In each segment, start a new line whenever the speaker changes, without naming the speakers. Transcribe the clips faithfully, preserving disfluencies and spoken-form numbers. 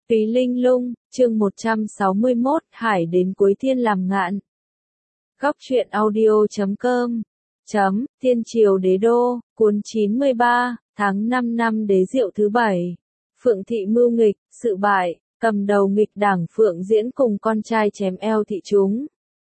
Túy Linh Lung, chương một trăm sáu mươi mốt, Hải đến cuối thiên làm ngạn. Góc truyện audio chấm com chấm, Thiên Triều Đế Đô, cuốn chín mươi ba, tháng năm năm Đế Diệu thứ bảy. Phượng Thị mưu nghịch, sự bại, cầm đầu nghịch đảng Phượng Diễn cùng con trai chém eo thị chúng.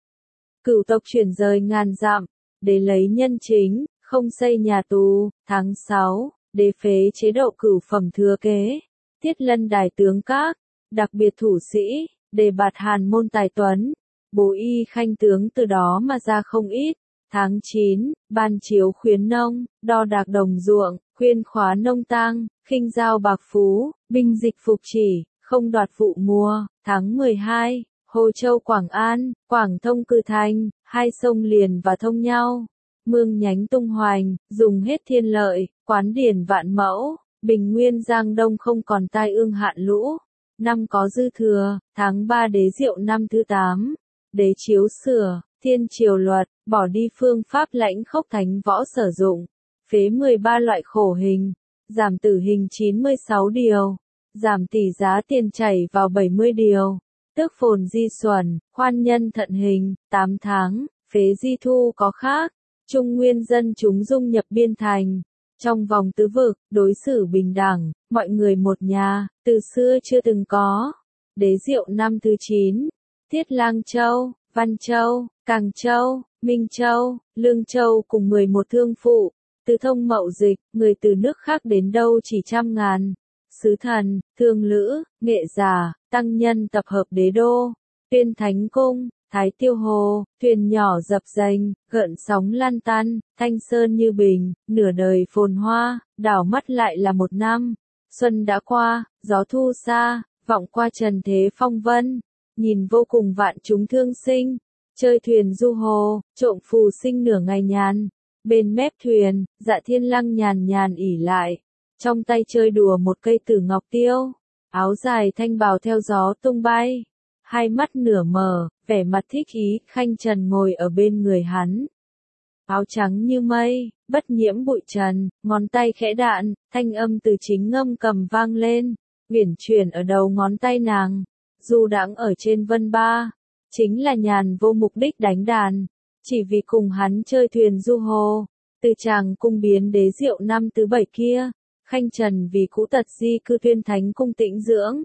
Cửu tộc chuyển rời ngàn dặm, để lấy nhân chính, không xây nhà tù. Tháng sáu, đế phế chế độ cửu phẩm thừa kế. Thiết Lân đài tướng các, đặc biệt thủ sĩ, đề bạt hàn môn tài tuấn, bố y khanh tướng từ đó mà ra không ít. Tháng chín, ban chiếu khuyến nông, đo đạc đồng ruộng, khuyên khóa nông tang, khinh giao bạc phú, binh dịch phục chỉ, không đoạt vụ mùa. Tháng mười hai, Hồ Châu Quảng An, Quảng Thông Cử Thành, hai sông liền và thông nhau. Mương nhánh tung hoành, dùng hết thiên lợi, quán điển vạn mẫu. Bình Nguyên Giang Đông không còn tai ương hạn lũ. Năm có dư thừa. Tháng ba Đế Diệu năm thứ tám. Đế chiếu sửa, Thiên Triều luật, bỏ đi phương pháp lãnh khốc thánh võ sử dụng. Phế mười ba loại khổ hình. Giảm tử hình chín mươi sáu điều. Giảm tỷ giá tiền chảy vào bảy mươi điều. Tước phồn di xuẩn, khoan nhân thận hình, tám tháng. Phế di thu có khác. Trung nguyên dân chúng dung nhập biên thành. Trong vòng tứ vực, đối xử bình đẳng, mọi người một nhà, từ xưa chưa từng có. Đế Diệu năm thứ chín. Thiết Lang Châu, Văn Châu, Càng Châu, Minh Châu, Lương Châu cùng mười một thương phụ. Từ thông mậu dịch, người từ nước khác đến đâu chỉ trăm ngàn. Sứ thần, thương lữ, nghệ giả, tăng nhân tập hợp đế đô. Tuyên Thánh Cung, Thái Tiêu Hồ, thuyền nhỏ dập dềnh, gợn sóng lan tan, thanh sơn như bình, nửa đời phồn hoa, đảo mắt lại là một năm. Xuân đã qua, gió thu xa, vọng qua trần thế phong vân, nhìn vô cùng vạn chúng thương sinh, chơi thuyền du hồ, trộm phù sinh nửa ngày nhàn. Bên mép thuyền, Dạ Thiên Lăng nhàn nhàn ỉ lại, trong tay chơi đùa một cây tử ngọc tiêu, áo dài thanh bào theo gió tung bay. Hai mắt nửa mờ, vẻ mặt thích ý, Khanh Trần ngồi ở bên người hắn. Áo trắng như mây, bất nhiễm bụi trần, ngón tay khẽ đạn, thanh âm từ chính ngâm cầm vang lên, uyển chuyển ở đầu ngón tay nàng. Du đãng ở trên vân ba, chính là nhàn vô mục đích đánh đàn, chỉ vì cùng hắn chơi thuyền du hồ. Từ Tràng Cung biến Đế Diệu năm thứ bảy kia, Khanh Trần vì cũ tật di cư Tuyên Thánh Cung tĩnh dưỡng.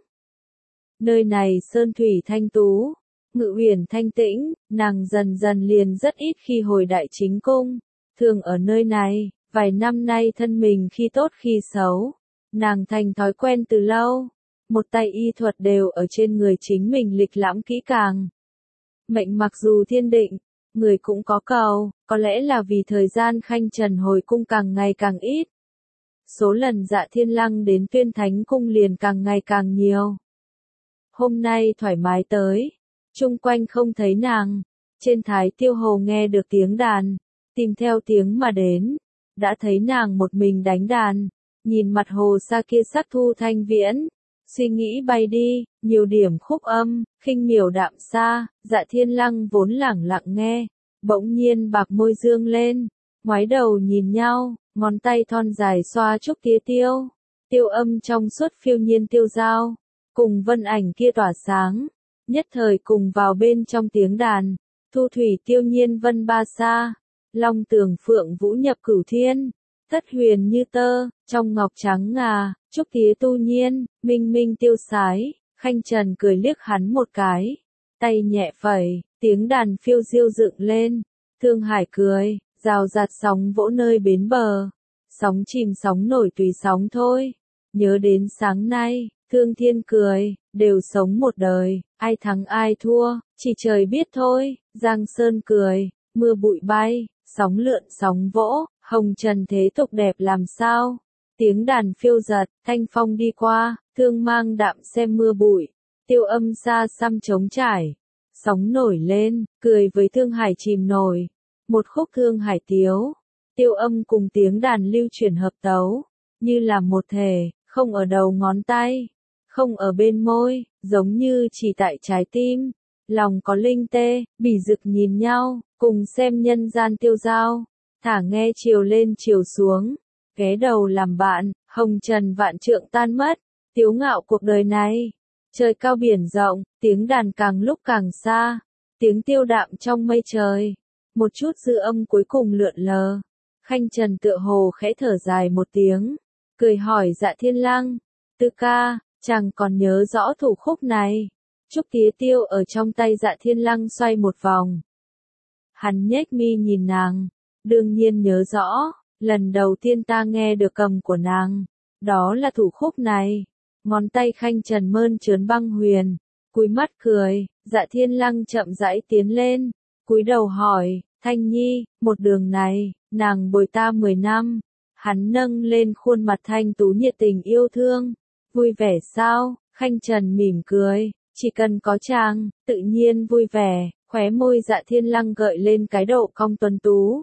Nơi này sơn thủy thanh tú, ngự huyền thanh tĩnh, nàng dần dần liền rất ít khi hồi đại chính cung. Thường ở nơi này, vài năm nay thân mình khi tốt khi xấu. Nàng thành thói quen từ lâu, một tay y thuật đều ở trên người chính mình lịch lãm kỹ càng. Mệnh mặc dù thiên định, người cũng có cầu, có lẽ là vì thời gian Khanh Trần hồi cung càng ngày càng ít. Số lần Dạ Thiên Lăng đến Tuyên Thánh Cung liền càng ngày càng nhiều. Hôm nay thoải mái tới, chung quanh không thấy nàng, trên Thái Tiêu Hồ nghe được tiếng đàn, tìm theo tiếng mà đến, đã thấy nàng một mình đánh đàn, nhìn mặt hồ xa kia sắc thu thanh viễn, suy nghĩ bay đi, nhiều điểm khúc âm, khinh miểu đạm xa. Dạ Thiên Lăng vốn lẳng lặng nghe, bỗng nhiên bạc môi dương lên, ngoái đầu nhìn nhau, ngón tay thon dài xoa trúc tía tiêu, tiêu âm trong suốt phiêu nhiên tiêu dao. Cùng vân ảnh kia tỏa sáng, nhất thời cùng vào bên trong tiếng đàn, thu thủy tiêu nhiên vân ba xa, long tường phượng vũ nhập cửu thiên, thất huyền như tơ, trong ngọc trắng ngà, trúc tía tu nhiên, minh minh tiêu sái. Khanh Trần cười liếc hắn một cái, tay nhẹ phẩy, tiếng đàn phiêu diêu dựng lên. Thương Hải cười, rào rạt sóng vỗ nơi bến bờ, sóng chìm sóng nổi tùy sóng thôi. Nhớ đến sáng nay, Thương Thiên cười, đều sống một đời, ai thắng ai thua, chỉ trời biết thôi. Giang Sơn cười, mưa bụi bay, sóng lượn sóng vỗ, hồng trần thế tục đẹp làm sao. Tiếng đàn phiêu giật, thanh phong đi qua, thương mang đạm xem mưa bụi, tiêu âm xa xăm trống trải. Sóng nổi lên, cười với Thương Hải chìm nổi, một khúc Thương Hải tiếu, tiêu âm cùng tiếng đàn lưu chuyển hợp tấu, như là một thể, không ở đầu ngón tay, không ở bên môi, giống như chỉ tại trái tim. Lòng có linh tê, bỉ dực nhìn nhau, cùng xem nhân gian tiêu dao, thả nghe chiều lên chiều xuống, ghé đầu làm bạn, hồng trần vạn trượng tan mất, tiếu ngạo cuộc đời này. Trời cao biển rộng, tiếng đàn càng lúc càng xa, tiếng tiêu đạm trong mây trời. Một chút dư âm cuối cùng lượn lờ. Khanh Trần tựa hồ khẽ thở dài một tiếng, cười hỏi Dạ Thiên Lăng, Tư ca, chàng còn nhớ rõ thủ khúc này? Trúc tía tiêu ở trong tay Dạ Thiên Lăng xoay một vòng. Hắn nhếch mi nhìn nàng, đương nhiên nhớ rõ, lần đầu tiên ta nghe được cầm của nàng, đó là thủ khúc này. Ngón tay Khanh Trần mơn trớn băng huyền, cúi mắt cười. Dạ Thiên Lăng chậm rãi tiến lên, cúi đầu hỏi, Thanh Nhi, một đường này, nàng bồi ta mười năm. Hắn nâng lên khuôn mặt thanh tú nhiệt tình yêu thương. Vui vẻ sao? Khanh Trần mỉm cười, chỉ cần có chàng, tự nhiên vui vẻ. Khóe môi Dạ Thiên Lăng gợi lên cái độ cong tuấn tú.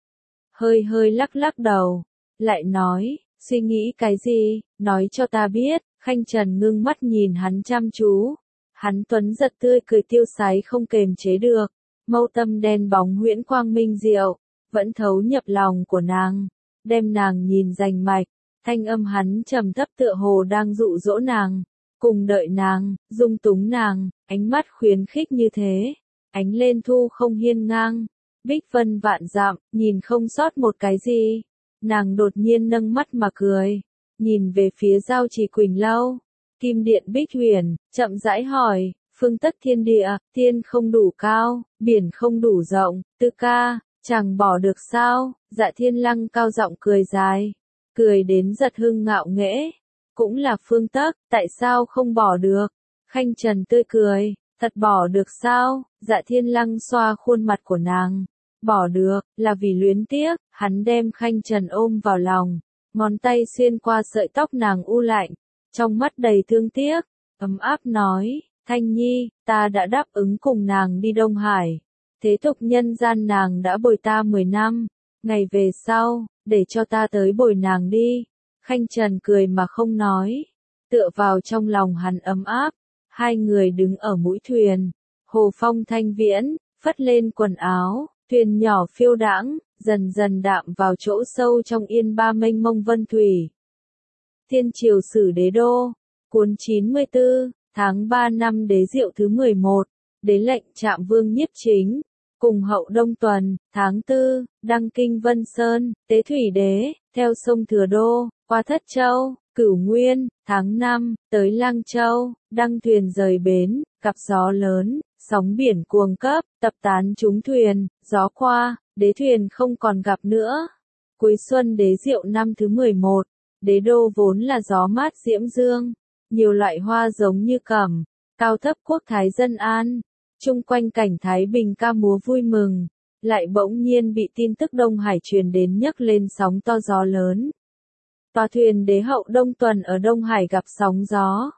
Hơi hơi lắc lắc đầu, lại nói, suy nghĩ cái gì, nói cho ta biết. Khanh Trần ngưng mắt nhìn hắn chăm chú. Hắn tuấn giật tươi cười tiêu sái không kềm chế được. Mâu tâm đen bóng huyễn quang minh diệu, vẫn thấu nhập lòng của nàng, đem nàng nhìn rành mạch. Thanh âm hắn trầm thấp tựa hồ đang dụ dỗ nàng, cùng đợi nàng, dung túng nàng, ánh mắt khuyến khích như thế. Ánh lên thu không hiên ngang, bích vân vạn dặm, nhìn không sót một cái gì. Nàng đột nhiên nâng mắt mà cười, nhìn về phía Giao Trì Quỳnh Lâu, kim điện bích huyền, chậm rãi hỏi, phương tất thiên địa, thiên không đủ cao, biển không đủ rộng, Tư ca, chàng bỏ được sao? Dạ Thiên Lăng cao giọng cười dài, cười đến giật hưng ngạo nghễ, cũng là phương tất, tại sao không bỏ được? Khanh Trần tươi cười, thật bỏ được sao? Dạ Thiên Lăng xoa khuôn mặt của nàng, bỏ được, là vì luyến tiếc. Hắn đem Khanh Trần ôm vào lòng, ngón tay xuyên qua sợi tóc nàng u lạnh, trong mắt đầy thương tiếc, ấm áp nói, Thanh Nhi, ta đã đáp ứng cùng nàng đi Đông Hải. Thế tục nhân gian nàng đã bồi ta mười năm, ngày về sau, để cho ta tới bồi nàng đi. Khanh Trần cười mà không nói, tựa vào trong lòng hắn ấm áp. Hai người đứng ở mũi thuyền, hồ phong thanh viễn, phất lên quần áo, thuyền nhỏ phiêu đãng, dần dần đạm vào chỗ sâu trong yên ba mênh mông vân thủy. Thiên Triều Sử Đế Đô, cuốn chín mươi tư, tháng ba năm Đế Diệu thứ mười một, đế lệnh Trạm Vương Nhiếp Chính, cùng hậu Đông Tuần, tháng tư, đăng kinh Vân Sơn, Tế Thủy Đế, theo sông Thừa Đô, qua Thất Châu, Cửu Nguyên, tháng năm, tới Lang Châu, đăng thuyền rời bến, gặp gió lớn, sóng biển cuồng cấp, tập tán chúng thuyền, gió qua, đế thuyền không còn gặp nữa. Cuối xuân Đế Diệu năm thứ mười một, đế đô vốn là gió mát diễm dương, nhiều loại hoa giống như cẩm, cao thấp quốc thái dân an, chung quanh cảnh thái bình ca múa vui mừng, lại bỗng nhiên bị tin tức Đông Hải truyền đến nhấc lên sóng to gió lớn. Tòa thuyền đế hậu Đông Tuần ở Đông Hải gặp sóng gió.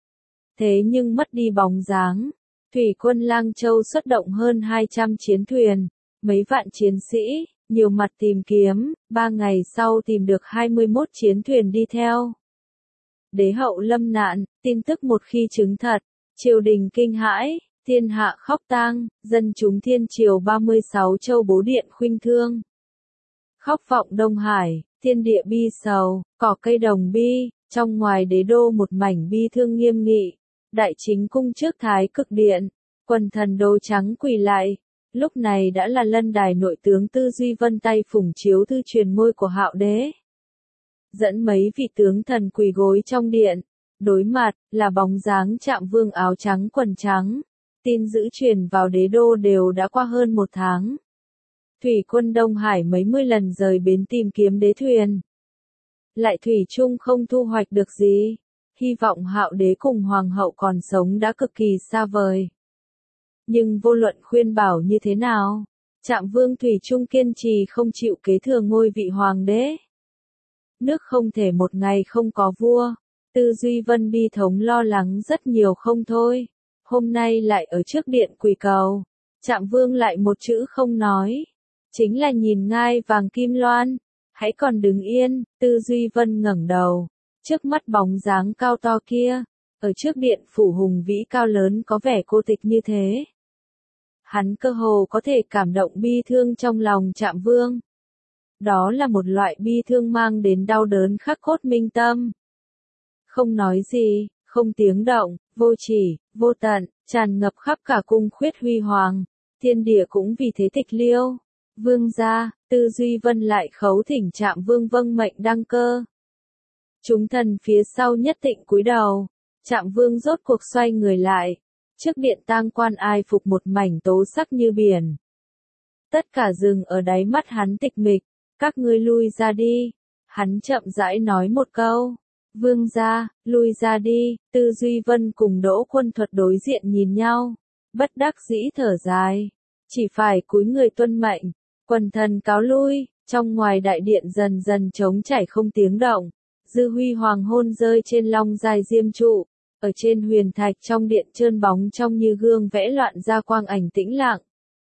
Thế nhưng mất đi bóng dáng, thủy quân Lang Châu xuất động hơn hai trăm chiến thuyền, mấy vạn chiến sĩ, nhiều mặt tìm kiếm, ba ngày sau tìm được hai mươi mốt chiến thuyền đi theo. Đế hậu lâm nạn, tin tức một khi chứng thật, triều đình kinh hãi, thiên hạ khóc tang, dân chúng thiên triều ba mươi sáu châu bố điện khuynh thương. Khóc vọng Đông Hải, thiên địa bi sầu, cỏ cây đồng bi, trong ngoài đế đô một mảnh bi thương nghiêm nghị. Đại chính cung trước thái cực điện, quần thần đồ trắng quỳ lại. Lúc này đã là lân đài nội tướng Tư Duy Vân tay phủng chiếu thư truyền ngôi của Hạo đế. Dẫn mấy vị tướng thần quỳ gối trong điện, đối mặt là bóng dáng Trạm Vương áo trắng quần trắng. Tin dữ truyền vào đế đô đều đã qua hơn một tháng. Thủy quân Đông Hải mấy mươi lần rời bến tìm kiếm đế thuyền, lại thủy chung không thu hoạch được gì. Hy vọng Hạo đế cùng hoàng hậu còn sống đã cực kỳ xa vời. Nhưng vô luận khuyên bảo như thế nào, Trạm Vương thủy chung kiên trì không chịu kế thừa ngôi vị hoàng đế. Nước không thể một ngày không có vua, Tư Duy Vân bi thống lo lắng rất nhiều không thôi. Hôm nay lại ở trước điện quỳ cầu, Trạm Vương lại một chữ không nói, chính là nhìn ngai vàng kim loan, hãy còn đứng yên. Tư Duy Vân ngẩng đầu, trước mắt bóng dáng cao to kia, ở trước điện phủ hùng vĩ cao lớn có vẻ cô tịch như thế. Hắn cơ hồ có thể cảm động bi thương trong lòng Trạm Vương. Đó là một loại bi thương mang đến đau đớn khắc cốt minh tâm. Không nói gì, không tiếng động, vô chỉ, vô tận, tràn ngập khắp cả cung khuyết huy hoàng. Thiên địa cũng vì thế tịch liêu. Vương gia, Tư Duy Vân lại khấu thỉnh Trạm Vương vâng mệnh đăng cơ. Chúng thần phía sau nhất tịnh cúi đầu. Trạm Vương rốt cuộc xoay người lại. Trước điện tang quan ai phục một mảnh tố sắc như biển. Tất cả rừng ở đáy mắt hắn tịch mịch. Các ngươi lui ra đi. Hắn chậm rãi nói một câu. Vương gia, lui ra đi. Tư Duy Vân cùng Đỗ Quân Thuật đối diện nhìn nhau. Bất đắc dĩ thở dài. Chỉ phải cúi người tuân mệnh. Quần thần cáo lui. Trong ngoài đại điện dần dần trống chảy không tiếng động. Dư huy hoàng hôn rơi trên long dài diêm trụ. Ở trên huyền thạch trong điện trơn bóng trong như gương vẽ loạn ra quang ảnh tĩnh lặng.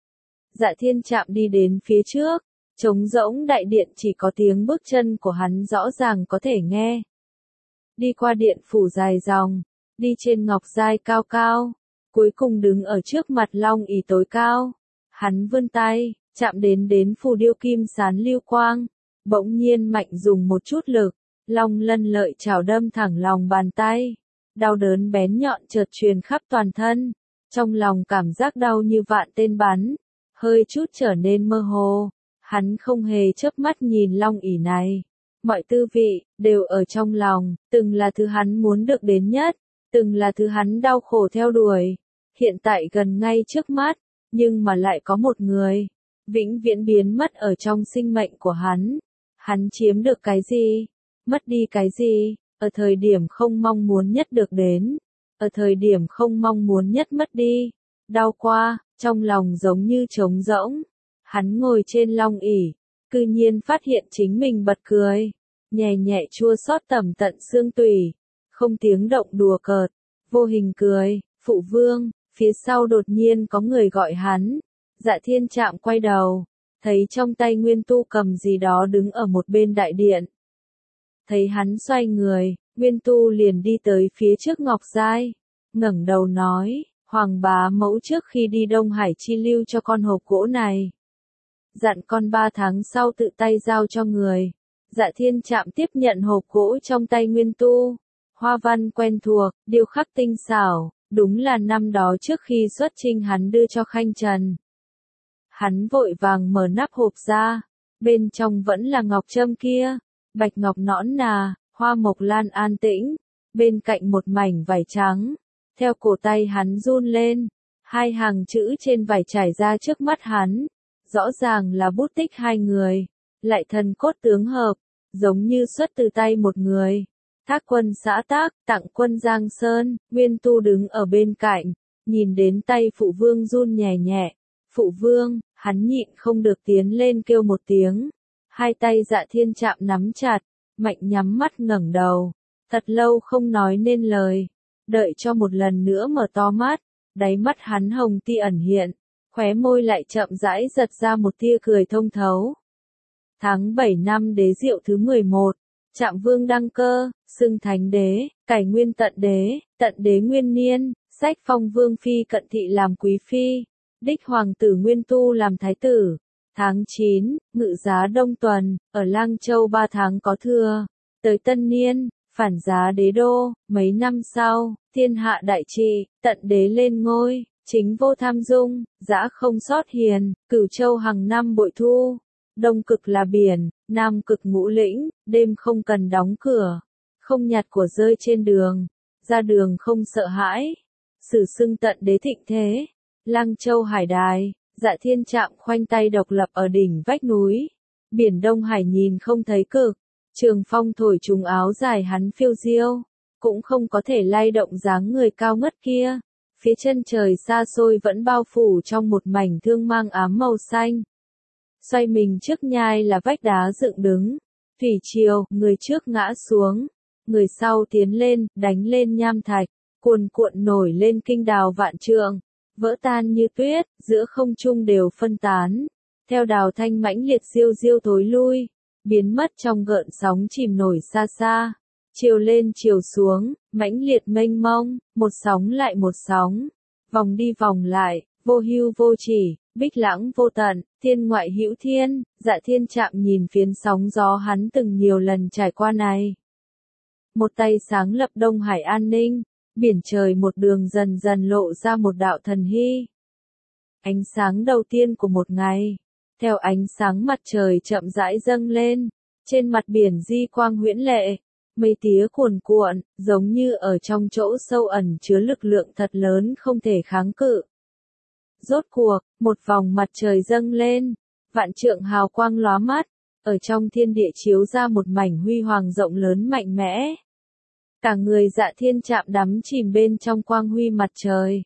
Dạ Thiên Trạm đi đến phía trước. Trống rỗng đại điện chỉ có tiếng bước chân của hắn rõ ràng có thể nghe. Đi qua điện phủ dài dòng. Đi trên ngọc giai cao cao. Cuối cùng đứng ở trước mặt long ỷ tối cao. Hắn vươn tay, chạm đến đến phù điêu kim sán lưu quang. Bỗng nhiên mạnh dùng một chút lực. Long lân lợi chảo đâm thẳng lòng bàn tay. Đau đớn bén nhọn chợt truyền khắp toàn thân. Trong lòng cảm giác đau như vạn tên bắn. Hơi chút trở nên mơ hồ. Hắn không hề chớp mắt nhìn long ỷ này. Mọi tư vị, đều ở trong lòng. Từng là thứ hắn muốn được đến nhất. Từng là thứ hắn đau khổ theo đuổi. Hiện tại gần ngay trước mắt. Nhưng mà lại có một người. Vĩnh viễn biến mất ở trong sinh mệnh của hắn. Hắn chiếm được cái gì? Mất đi cái gì? Ở thời điểm không mong muốn nhất được đến. Ở thời điểm không mong muốn nhất mất đi. Đau qua, trong lòng giống như trống rỗng. Hắn ngồi trên long ỷ, cư nhiên phát hiện chính mình bật cười. Nhẹ nhẹ chua xót tầm tận xương tủy. Không tiếng động đùa cợt. Vô hình cười, phụ vương, phía sau đột nhiên có người gọi hắn. Dạ Thiên Trạm quay đầu. Thấy trong tay Nguyên Tu cầm gì đó đứng ở một bên đại điện. Thấy hắn xoay người, Nguyên Tu liền đi tới phía trước ngọc giai. Ngẩng đầu nói, Hoàng bá mẫu trước khi đi Đông Hải chi lưu cho con hộp gỗ này. Dặn con ba tháng sau tự tay giao cho người. Dạ Thiên Trạm tiếp nhận hộp gỗ trong tay Nguyên Tu. Hoa văn quen thuộc, điêu khắc tinh xảo, đúng là năm đó trước khi xuất chinh hắn đưa cho Khanh Trần. Hắn vội vàng mở nắp hộp ra, bên trong vẫn là ngọc trâm kia, bạch ngọc nõn nà, hoa mộc lan an tĩnh, bên cạnh một mảnh vải trắng. Theo cổ tay hắn run lên, hai hàng chữ trên vải trải ra trước mắt hắn, rõ ràng là bút tích hai người, lại thần cốt tướng hợp, giống như xuất từ tay một người. Thác quân xã tác, tặng quân Giang Sơn. Nguyên Tu đứng ở bên cạnh, nhìn đến tay phụ vương run nhẹ nhẹ. Phụ vương, hắn nhịn không được tiến lên kêu một tiếng. Hai tay Dạ Thiên Trạm nắm chặt, mạnh nhắm mắt ngẩng đầu. Thật lâu không nói nên lời. Đợi cho một lần nữa mở to mắt, đáy mắt hắn hồng ti ẩn hiện, khóe môi lại chậm rãi giật ra một tia cười thông thấu. Tháng bảy năm Đế Diệu thứ mười một, Trạm Vương đăng cơ, xưng Thánh Đế, cải nguyên tận đế, tận đế nguyên niên, sách phong Vương phi Cận Thị làm quý phi, đích hoàng tử Nguyên Tu làm thái tử. Tháng chín, ngự giá đông tuần, ở Lang Châu ba tháng có thừa. Tới tân niên, phản giá đế đô, mấy năm sau, thiên hạ đại trị, tận đế lên ngôi, chính vô tham dung, dã không sót hiền, Cửu Châu hàng năm bội thu. Đông cực là biển, nam cực ngũ lĩnh, đêm không cần đóng cửa, không nhặt của rơi trên đường, ra đường không sợ hãi. Sử xưng tận đế thịnh thế, Lang Châu hải đài, Dạ Thiên Trạm khoanh tay độc lập ở đỉnh vách núi. Biển Đông Hải nhìn không thấy cực, trường phong thổi trùng áo dài hắn phiêu diêu, cũng không có thể lay động dáng người cao ngất kia. Phía chân trời xa xôi vẫn bao phủ trong một mảnh thương mang ám màu xanh. Xoay mình trước nhai là vách đá dựng đứng. Thủy triều, người trước ngã xuống, người sau tiến lên, đánh lên nham thạch, cuồn cuộn nổi lên kinh đào vạn trượng, vỡ tan như tuyết, giữa không trung đều phân tán. Theo đào thanh mãnh liệt diêu diêu thối lui, biến mất trong gợn sóng chìm nổi xa xa. Chiều lên chiều xuống, mãnh liệt mênh mông, một sóng lại một sóng, vòng đi vòng lại, vô hưu vô chỉ, bích lãng vô tận, thiên ngoại hữu thiên. Dạ Thiên Trạm nhìn phiến sóng gió hắn từng nhiều lần trải qua này. Một tay sáng lập Đông Hải an ninh, Biển trời một đường dần dần lộ ra một đạo thần hy. Ánh sáng đầu tiên của một ngày. Theo ánh sáng mặt trời chậm rãi dâng lên, trên mặt biển di quang huyễn lệ, mây tía cuồn cuộn, giống như ở trong chỗ sâu ẩn chứa lực lượng thật lớn không thể kháng cự. Rốt cuộc, một vòng mặt trời dâng lên, vạn trượng hào quang lóa mắt, ở trong thiên địa chiếu ra một mảnh huy hoàng rộng lớn mạnh mẽ. Cả người Dạ Thiên chạm đắm chìm bên trong quang huy mặt trời.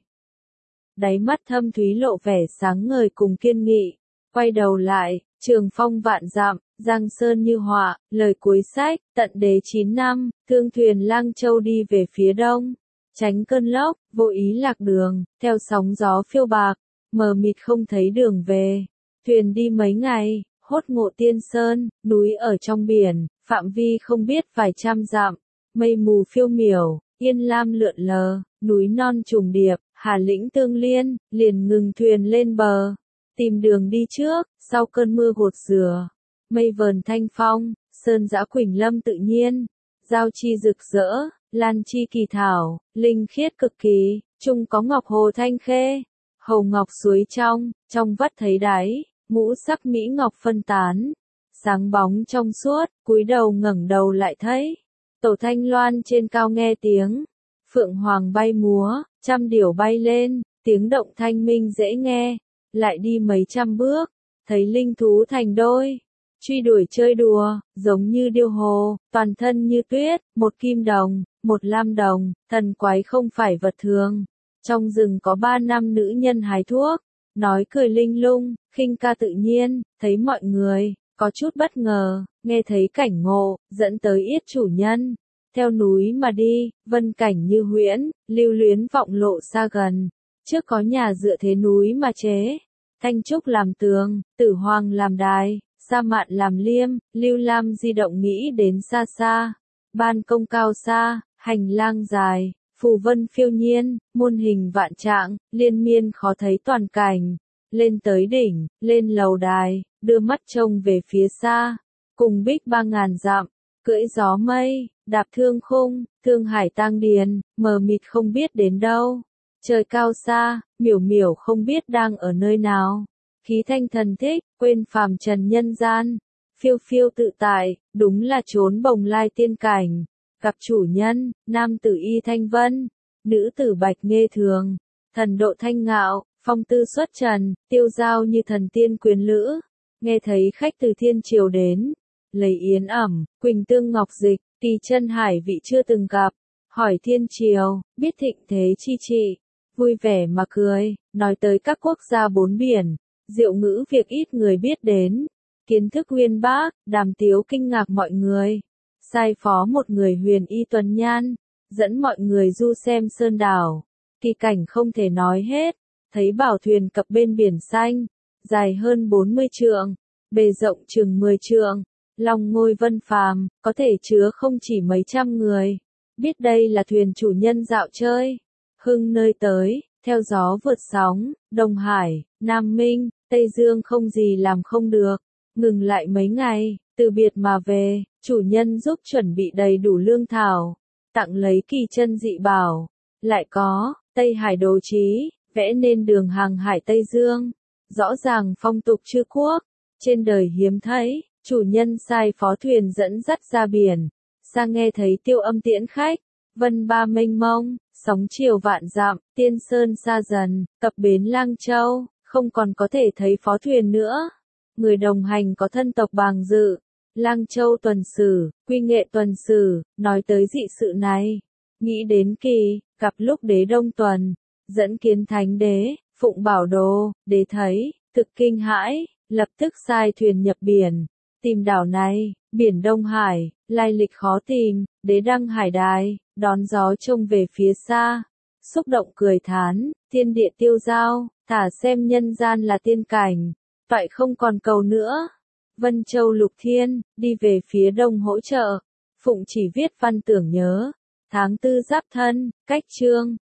Đáy mắt thâm thúy lộ vẻ sáng ngời cùng kiên nghị, quay đầu lại, trường phong vạn dặm, giang sơn như họa, lời cuối sách, tận đế chín năm, thương thuyền Lang Châu đi về phía đông, tránh cơn lốc, vô ý lạc đường, theo sóng gió phiêu bạc, mờ mịt không thấy đường về, thuyền đi mấy ngày, hốt ngộ tiên sơn, núi ở trong biển, phạm vi không biết vài trăm dặm, mây mù phiêu miểu, yên lam lượn lờ, núi non trùng điệp, hà lĩnh tương liên, liền ngừng thuyền lên bờ, tìm đường đi trước, sau cơn mưa gột rửa, mây vờn thanh phong, sơn dã quỳnh lâm tự nhiên, giao chi rực rỡ, lan chi kỳ thảo, linh khiết cực kỳ, chung có ngọc hồ thanh khê, hầu ngọc suối trong, trong vắt thấy đáy, ngũ sắc mỹ ngọc phân tán, sáng bóng trong suốt, cúi đầu ngẩng đầu lại thấy, tổ thanh loan trên cao nghe tiếng, phượng hoàng bay múa, trăm điểu bay lên, tiếng động thanh minh dễ nghe, lại đi mấy trăm bước, thấy linh thú thành đôi, truy đuổi chơi đùa, giống như điêu hồ, toàn thân như tuyết, một kim đồng, một lam đồng, thần quái không phải vật thường. Trong rừng có ba nam nữ nhân hái thuốc, nói cười linh lung, khinh ca tự nhiên, thấy mọi người, có chút bất ngờ, nghe thấy cảnh ngộ, dẫn tới yết chủ nhân. Theo núi mà đi, vân cảnh như huyễn, lưu luyến vọng lộ xa gần, trước có nhà dựa thế núi mà chế, thanh trúc làm tường, tử hoàng làm đài, sa mạn làm liêm, lưu lam di động nghĩ đến xa xa, ban công cao xa, hành lang dài, phù vân phiêu nhiên, muôn hình vạn trạng, liên miên khó thấy toàn cảnh, lên tới đỉnh, lên lầu đài, đưa mắt trông về phía xa, cùng bích ba ngàn dặm, cưỡi gió mây, đạp thương khung, thương hải tang điền, mờ mịt không biết đến đâu. Trời cao xa, miểu miểu không biết đang ở nơi nào. Khí thanh thần thích, quên phàm trần nhân gian. Phiêu phiêu tự tại, đúng là trốn bồng lai tiên cảnh. Gặp chủ nhân, nam tử y thanh vân, nữ tử bạch nghê thường. Thần độ thanh ngạo, phong tư xuất trần, tiêu giao như thần tiên quyền lữ. Nghe thấy khách từ thiên triều đến. Lấy yến ẩm, quỳnh tương ngọc dịch, kỳ chân hải vị chưa từng gặp. Hỏi thiên triều, biết thịnh thế chi trị. Vui vẻ mà cười, nói tới các quốc gia bốn biển, diệu ngữ việc ít người biết đến, kiến thức uyên bác, đàm tiếu kinh ngạc mọi người, sai phó một người huyền y tuần nhan, dẫn mọi người du xem sơn đảo, kỳ cảnh không thể nói hết, thấy bảo thuyền cập bên biển xanh, dài hơn bốn mươi trượng, bề rộng chừng mười trượng, lòng ngôi vân phàm, có thể chứa không chỉ mấy trăm người, biết đây là thuyền chủ nhân dạo chơi. Hưng nơi tới, theo gió vượt sóng, Đông Hải, Nam Minh, Tây Dương không gì làm không được, ngừng lại mấy ngày, từ biệt mà về, chủ nhân giúp chuẩn bị đầy đủ lương thảo, tặng lấy kỳ chân dị bảo, lại có, Tây Hải đồ chí, vẽ nên đường hàng hải Tây Dương, rõ ràng phong tục chư quốc, trên đời hiếm thấy, chủ nhân sai phó thuyền dẫn dắt ra biển, sang nghe thấy tiêu âm tiễn khách, vân ba mênh mông. Sóng chiều vạn dặm, tiên sơn xa dần, cập bến Lang Châu, không còn có thể thấy phó thuyền nữa. Người đồng hành có thân tộc Bàng Dự, Lang Châu tuần sử, Quy Nghệ tuần sử, nói tới dị sự này. Nghĩ đến kỳ, gặp lúc đế đông tuần, dẫn kiến thánh đế, phụng bảo đồ, đế thấy, thực kinh hãi, lập tức sai thuyền nhập biển, tìm đảo này, biển Đông Hải, lai lịch khó tìm, đế đăng hải đài. Đón gió trông về phía xa, xúc động cười thán, thiên địa tiêu giao, thả xem nhân gian là tiên cảnh, toại không còn cầu nữa. Vân Châu Lục Thiên, đi về phía đông hỗ trợ, Phụng chỉ viết văn tưởng nhớ, tháng tư Giáp Thân, cách chương,